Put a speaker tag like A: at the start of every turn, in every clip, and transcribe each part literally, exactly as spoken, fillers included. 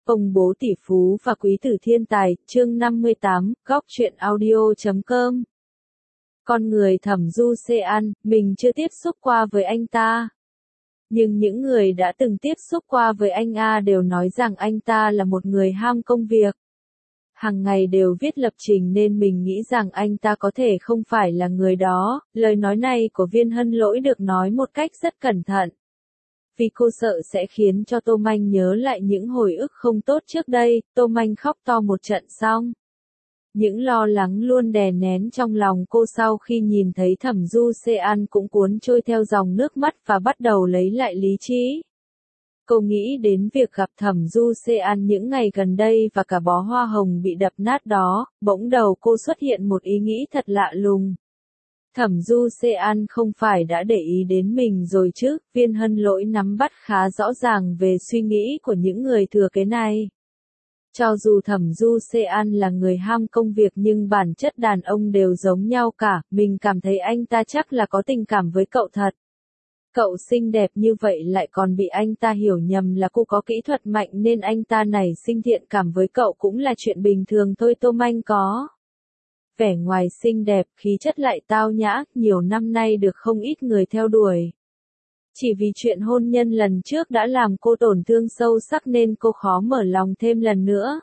A: Ông bố tỷ phú và quý tử thiên tài, chương năm mươi tám, góc truyện audio chấm com. Con người Thẩm Du Sean, mình chưa tiếp xúc qua với anh ta. Nhưng những người đã từng tiếp xúc qua với anh A đều nói rằng anh ta là một người ham công việc. Hàng ngày đều viết lập trình nên mình nghĩ rằng anh ta có thể không phải là người đó. Lời nói này của Viên Hân Lỗi được nói một cách rất cẩn thận. Vì cô sợ sẽ khiến cho Tô Manh nhớ lại những hồi ức không tốt trước đây. Tô Manh khóc to một trận xong. Những lo lắng luôn đè nén trong lòng cô sau khi nhìn thấy Thẩm Du Sean cũng cuốn trôi theo dòng nước mắt và bắt đầu lấy lại lý trí. Cô nghĩ đến việc gặp Thẩm Du Sean những ngày gần đây và cả bó hoa hồng bị đập nát đó, bỗng đầu cô xuất hiện một ý nghĩ thật lạ lùng. Thẩm Du Sean không phải đã để ý đến mình rồi chứ? Viên Hân Lỗi nắm bắt khá rõ ràng về suy nghĩ của những người thừa kế này. Cho dù Thẩm Du Sean là người ham công việc nhưng bản chất đàn ông đều giống nhau cả, mình cảm thấy anh ta chắc là có tình cảm với cậu thật. Cậu xinh đẹp như vậy lại còn bị anh ta hiểu nhầm là cô có kỹ thuật mạnh nên anh ta nảy sinh thiện cảm với cậu cũng là chuyện bình thường thôi. Tô Manh có vẻ ngoài xinh đẹp, khí chất lại tao nhã, nhiều năm nay được không ít người theo đuổi. Chỉ vì chuyện hôn nhân lần trước đã làm cô tổn thương sâu sắc nên cô khó mở lòng thêm lần nữa.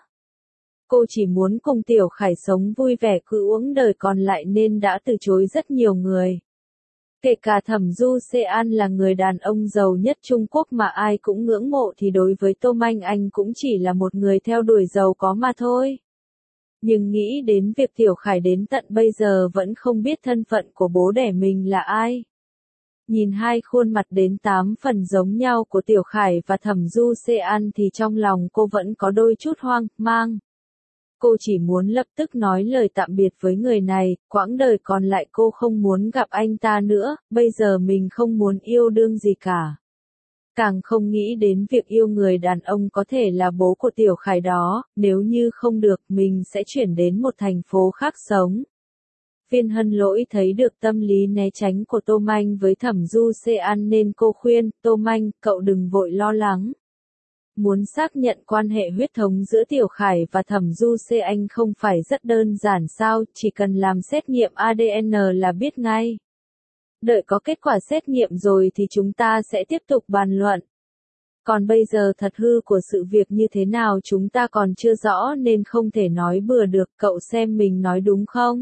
A: Cô chỉ muốn cùng Tiểu Khải sống vui vẻ cứ uống đời còn lại nên đã từ chối rất nhiều người. Kể cả Thẩm Du Sean là người đàn ông giàu nhất Trung Quốc mà ai cũng ngưỡng mộ thì đối với Tô Manh anh cũng chỉ là một người theo đuổi giàu có mà thôi. Nhưng nghĩ đến việc Tiểu Khải đến tận bây giờ vẫn không biết thân phận của bố đẻ mình là ai. Nhìn hai khuôn mặt đến tám phần giống nhau của Tiểu Khải và Thẩm Du Sean thì trong lòng cô vẫn có đôi chút hoang mang. Cô chỉ muốn lập tức nói lời tạm biệt với người này, quãng đời còn lại cô không muốn gặp anh ta nữa, bây giờ mình không muốn yêu đương gì cả. Càng không nghĩ đến việc yêu người đàn ông có thể là bố của Tiểu Khải đó, nếu như không được mình sẽ chuyển đến một thành phố khác sống. Viên Hân Lỗi thấy được tâm lý né tránh của Tô Manh với Thẩm Du Sean nên cô khuyên, Tô Manh, cậu đừng vội lo lắng. Muốn xác nhận quan hệ huyết thống giữa Tiểu Khải và Thẩm Du Sean không phải rất đơn giản sao, chỉ cần làm xét nghiệm a đê en là biết ngay. Đợi có kết quả xét nghiệm rồi thì chúng ta sẽ tiếp tục bàn luận. Còn bây giờ thật hư của sự việc như thế nào chúng ta còn chưa rõ nên không thể nói bừa được, cậu xem mình nói đúng không?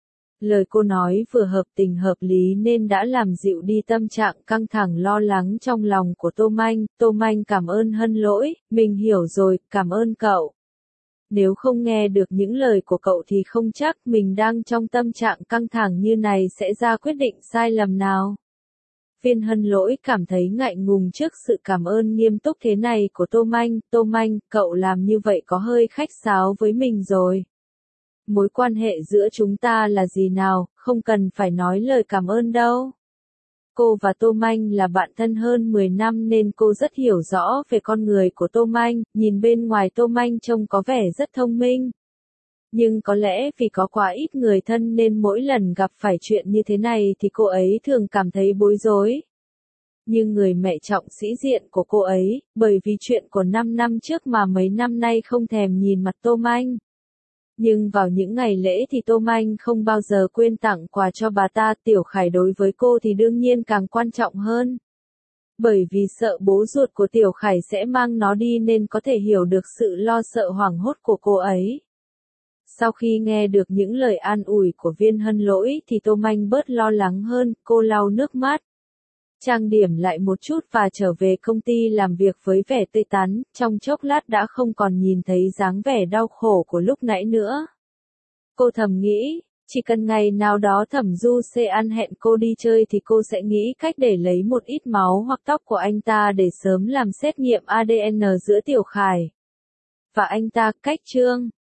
A: Lời cô nói vừa hợp tình hợp lý nên đã làm dịu đi tâm trạng căng thẳng lo lắng trong lòng của Tô Manh. Tô Manh cảm ơn Hân Lỗi, mình hiểu rồi, cảm ơn cậu. Nếu không nghe được những lời của cậu thì không chắc mình đang trong tâm trạng căng thẳng như này sẽ ra quyết định sai lầm nào. Viên Hân Lỗi cảm thấy ngại ngùng trước sự cảm ơn nghiêm túc thế này của Tô Manh. Tô Manh, cậu làm như vậy có hơi khách sáo với mình rồi. Mối quan hệ giữa chúng ta là gì nào, không cần phải nói lời cảm ơn đâu. Cô và Tô Manh là bạn thân hơn mười năm nên cô rất hiểu rõ về con người của Tô Manh, nhìn bên ngoài Tô Manh trông có vẻ rất thông minh. Nhưng có lẽ vì có quá ít người thân nên mỗi lần gặp phải chuyện như thế này thì cô ấy thường cảm thấy bối rối. Nhưng người mẹ trọng sĩ diện của cô ấy, bởi vì chuyện của năm năm trước mà mấy năm nay không thèm nhìn mặt Tô Manh. Nhưng vào những ngày lễ thì Tô Manh không bao giờ quên tặng quà cho bà ta. Tiểu Khải đối với cô thì đương nhiên càng quan trọng hơn. Bởi vì sợ bố ruột của Tiểu Khải sẽ mang nó đi nên có thể hiểu được sự lo sợ hoảng hốt của cô ấy. Sau khi nghe được những lời an ủi của Viên Hân Lỗi thì Tô Manh bớt lo lắng hơn, cô lau nước mắt. Trang điểm lại một chút và trở về công ty làm việc với vẻ tươi tắn, trong chốc lát đã không còn nhìn thấy dáng vẻ đau khổ của lúc nãy nữa. Cô thầm nghĩ, chỉ cần ngày nào đó Thẩm Du Sean hẹn cô đi chơi thì cô sẽ nghĩ cách để lấy một ít máu hoặc tóc của anh ta để sớm làm xét nghiệm a đê en giữa Tiểu Khải và anh ta. Cách chương